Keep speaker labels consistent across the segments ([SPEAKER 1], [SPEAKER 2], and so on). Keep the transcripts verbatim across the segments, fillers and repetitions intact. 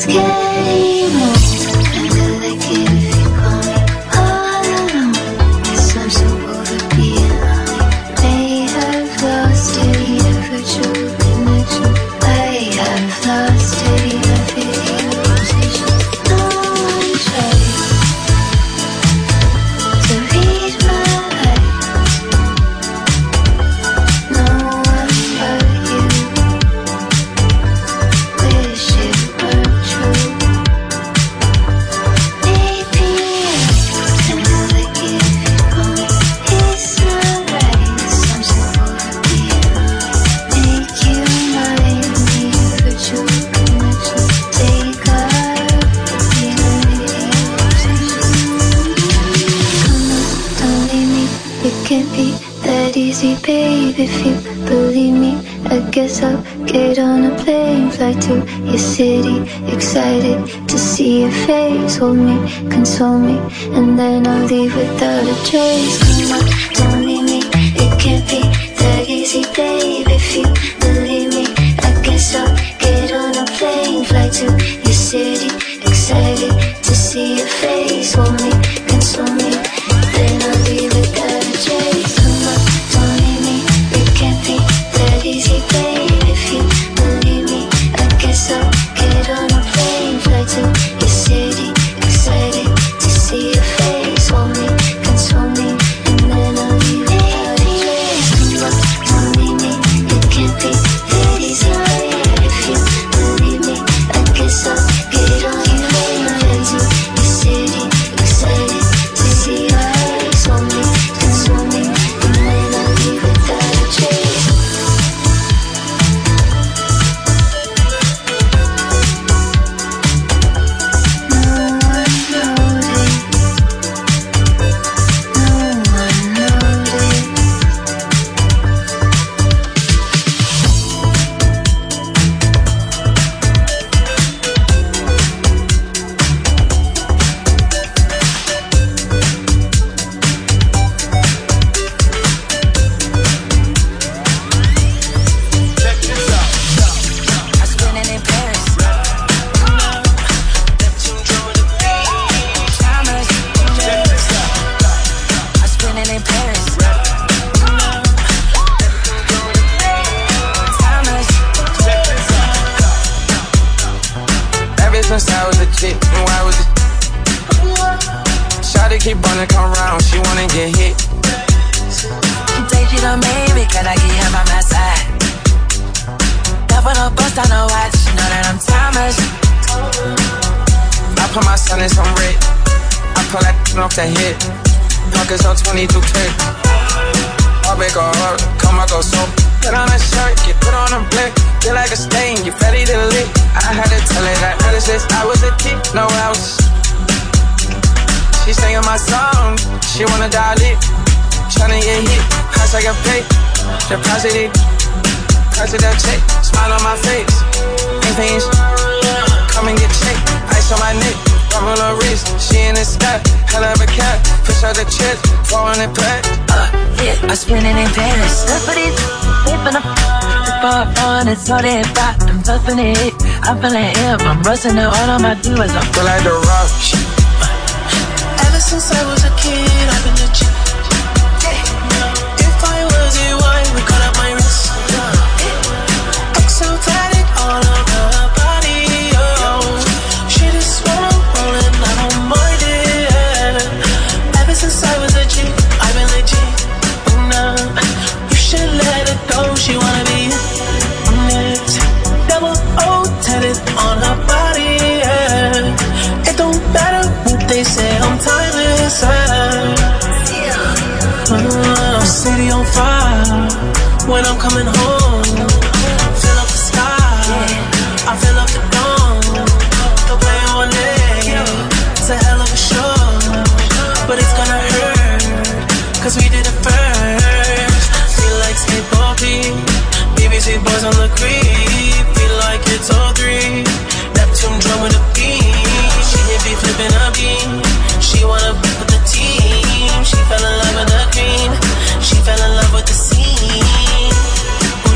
[SPEAKER 1] getting old. Kinda like it if you call me all alone. Guess I'm so over being lonely. May have lost any virtual connection. I have lost any video conversation. No one tried to read my life. No one but you. Wish it weren't true. Maybe it's kinda like it if you call me. It's not right. I'm so over being lonely. Make you mine. Need a virtual connection. Take our video conversation. Come on, don't leave me. It can't be that easy, babe. If you believe me, I guess I'll get on a plane, fly to your city, excited to see your face. Hold me, console me, and then I'll leave without a trace. Come on, don't leave me. It can't be that easy, babe. If you believe me, I guess I'll get on a plane, fly to your city, excited to see your face. Hold me, console me, then I'll leave without a trace. Come on, don't leave me. It can't be that easy, babe. If you believe me, I guess I'll get on a plane, fly to your city, excited to see your face. Hold me, console me, and then I'll leave without a trace. Come on, don't leave me. It can't be that easy, babe. If you believe me, I guess I'll get on a plane, fly to your city, excited to see your face. Hold me, console me, and then I'll leave without a trace. No one noticed. No one noticed.
[SPEAKER 2] I spent it in Paris. Thomas. I spent it in Paris. Thomas.
[SPEAKER 3] Ever since I was a kid, knew I was a Shawty keep wanna come round, she wanna get hit.
[SPEAKER 2] She say she done made me, can I get him by my side? Never no bust on no watch, know that I'm Thomas.
[SPEAKER 3] I put my son in some red. I pull that off the hit. Pockets on twenty-two K. All big or hard, come I go so. Put on a shirt, get put on a blick. Feel like a stain, you ready to lick. I had to tell her that ever since I was a kid, no house. She singing my song, she wanna dial it. Tryna get hit, house I got paid. Deposit it, deposit that check. Smile on my face, ain't paying sh- Come and get checked, ice on my neck. Rubber on her wrist, she in the sky. Hell of a cat, push out the chest. four hundred pack.
[SPEAKER 2] Uh, yeah, I spent it in Paris. Look for these, flipping up. Far on it's all that pop. I'm toughing it. I'm feeling hip. I'm rusting it. All on my doers. I'm
[SPEAKER 3] Feel like the rock.
[SPEAKER 4] Ever since I was a kid, I've been legit. If I was a wine, we cut up my wrist. Exotic all over her body, oh. She just wanna roll and I don't mind it. Ever since I was a G, I've been legit. Nah, you should let it go. She wanna be next. Double O tatted on her body, yeah. It don't matter what they say, I'm timeless. Uh, city on fire when I'm coming home. Fill up the sky, I fill up the dome. The way on it, it's a hell of a show, but it's gonna hurt, cause we did it first. Feel like skateboarding, B B C boys on the creep. Feel like it's all three, Neptune drum with a beat. She hit me flipping a beam, she wanna be with the team. She fell in love with the green, she fell in love with the scene.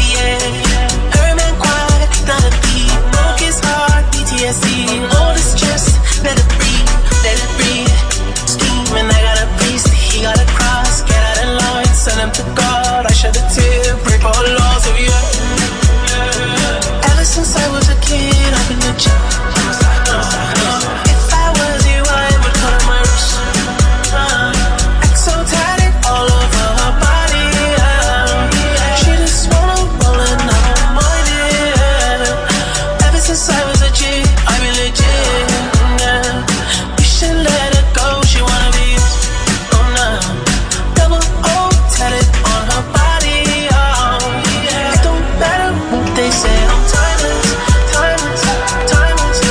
[SPEAKER 4] They say I'm timeless, timeless, timeless.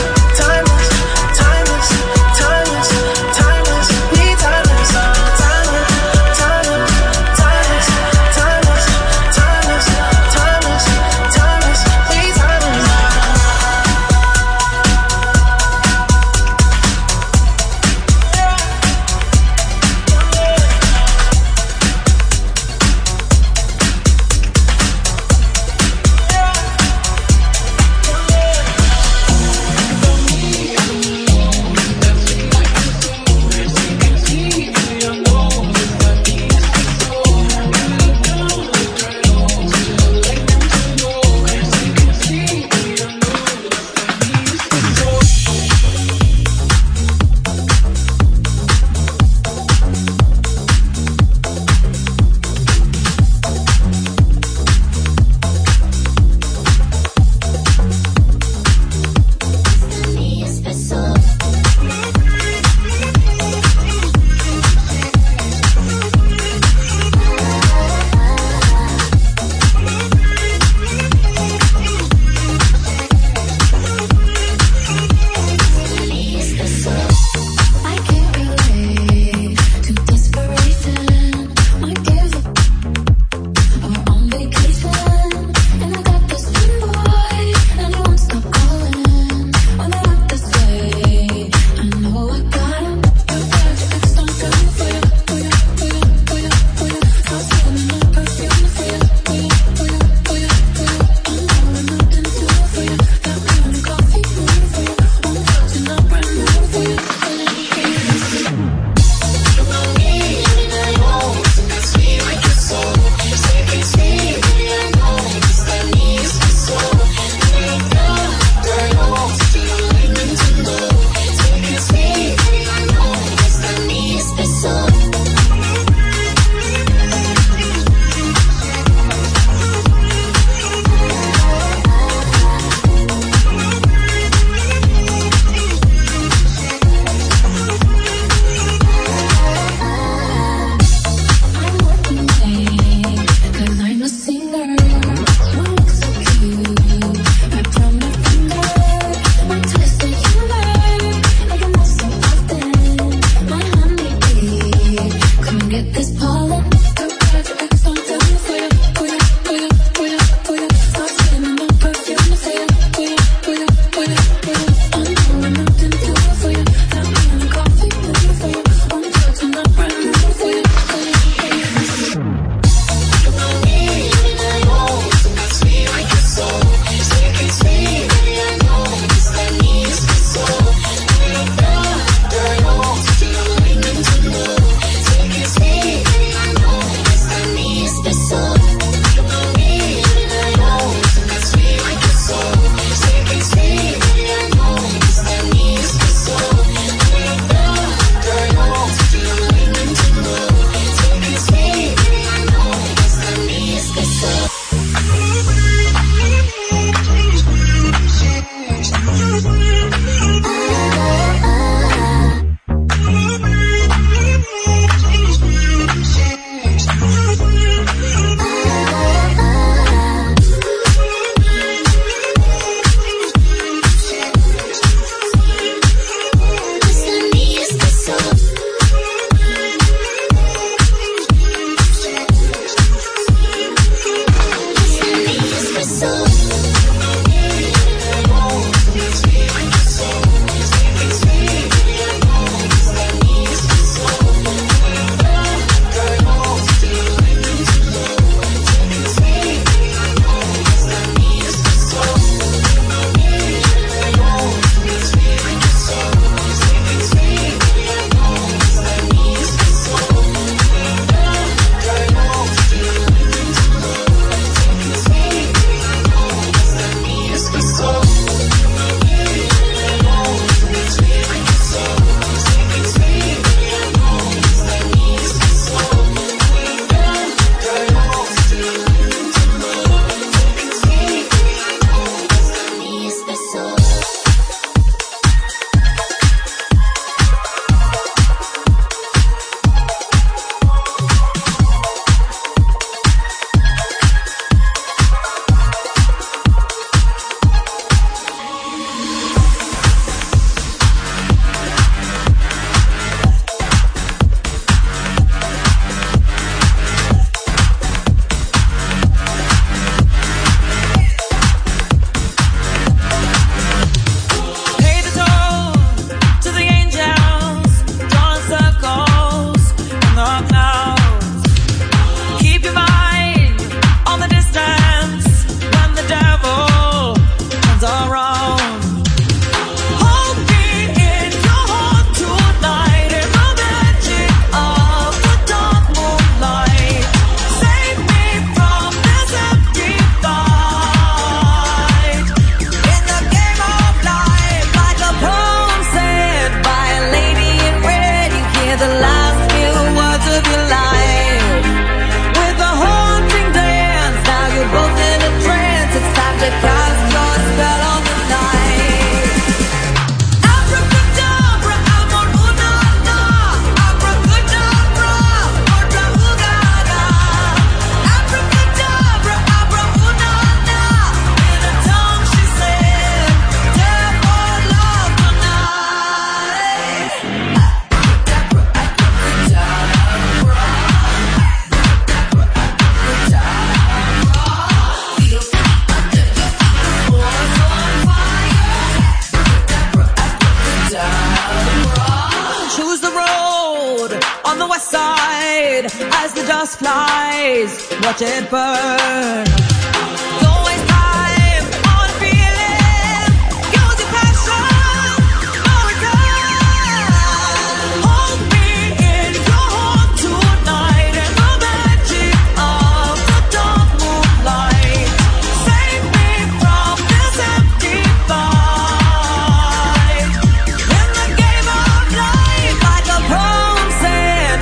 [SPEAKER 5] just flies, watch it burn.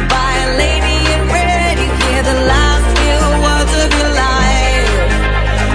[SPEAKER 1] The last few words of your life.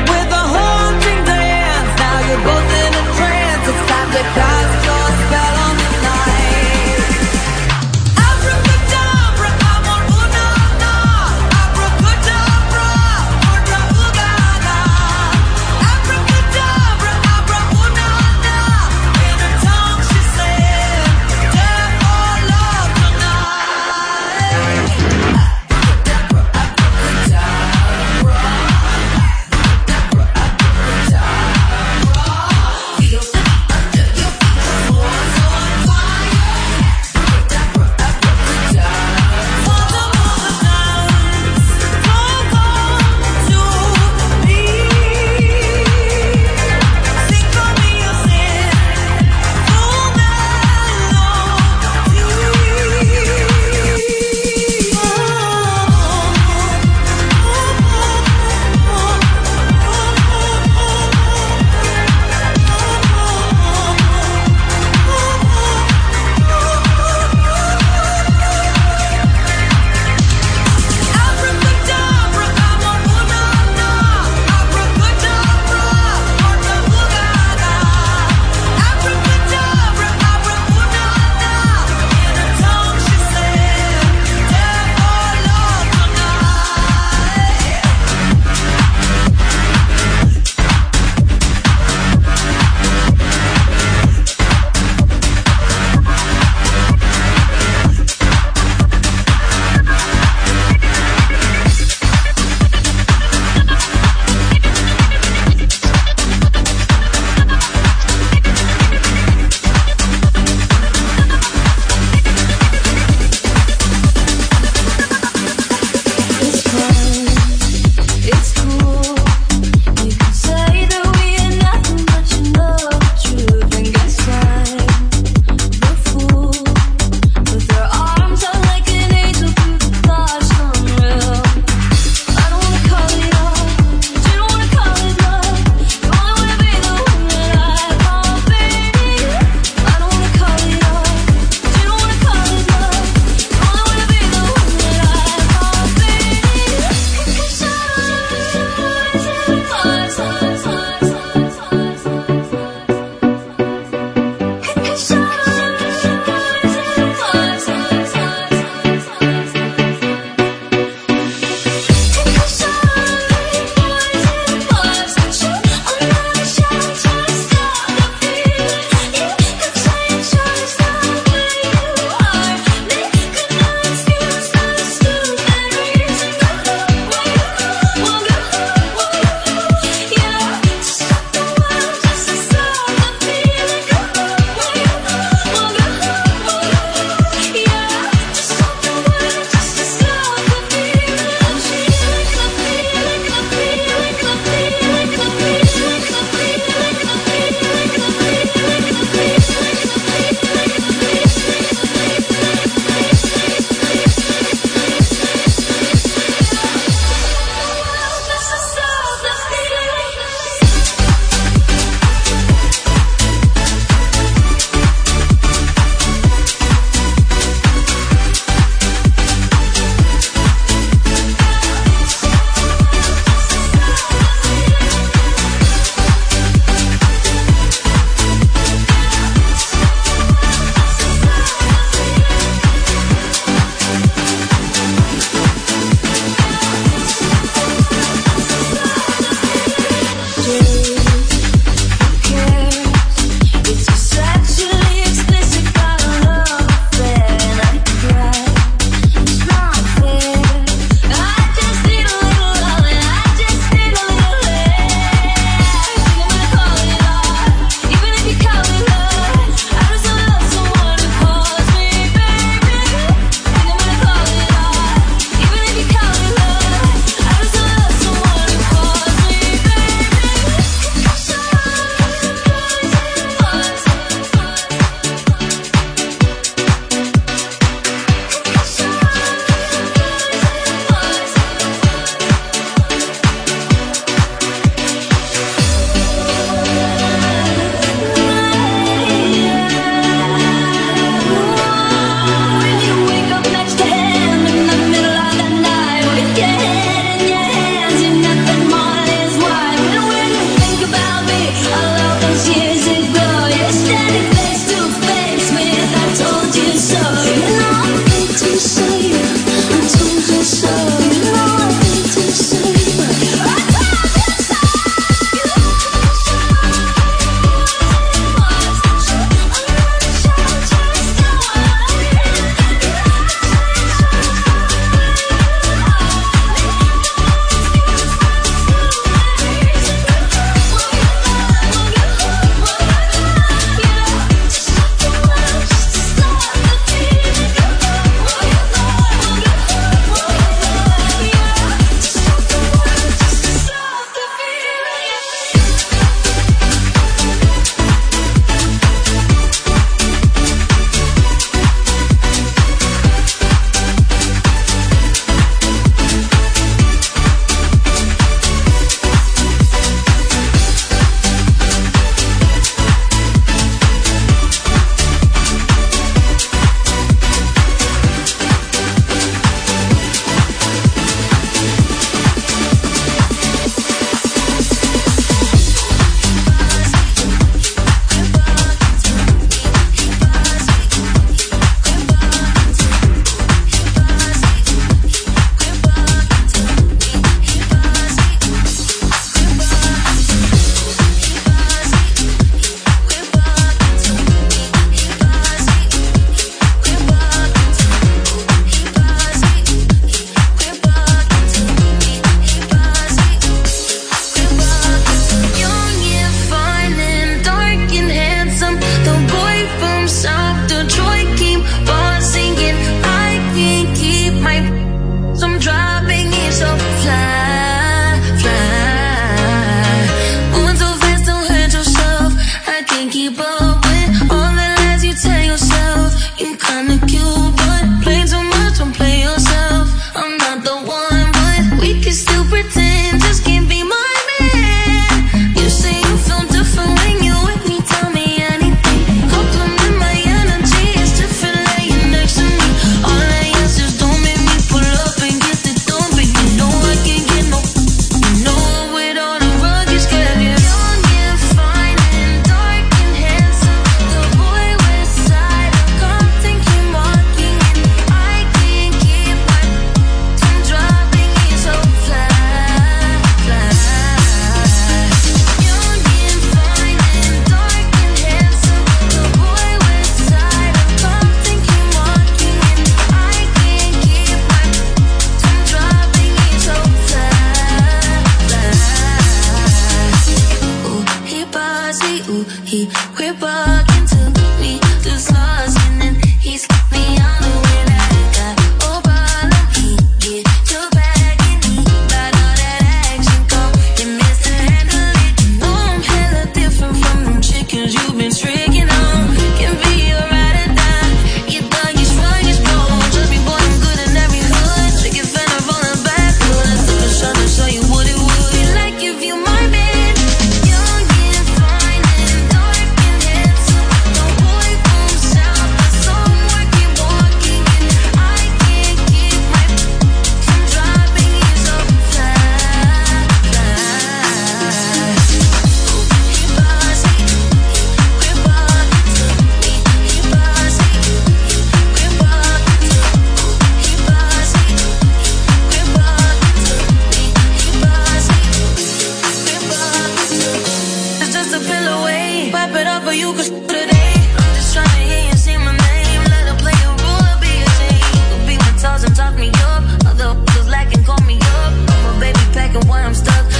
[SPEAKER 1] We're walking to me, just lost, and then he's me on the way that I got. Oh, problem, he get your back, and he got all that action. Come, you missed to handle it. No, I'm hella different from them chickens you've been tricking on. Can be a ride or die. You thug, you strong, you strong. Just be born good in every hood. Chicken finna roll it backwards. Took a shot to show you what it would be like if you my man. Young and fine and dark and handsome. No boy from south, but somewhere keep walking. And I can't keep my from dropping you so fast. He bossy, we're walking to me. He bossy, we're walking to me. He bossy, we're walking to me. He bossy, we're walking to me. It's just a pill away. Wipe it up for you, cause today I'm just trying to hear you say my name. Let her play a role, be ashamed. Go be my toes and talk me up. Other f***ers lacking, call me up. I'm a baby packing while I'm stuck.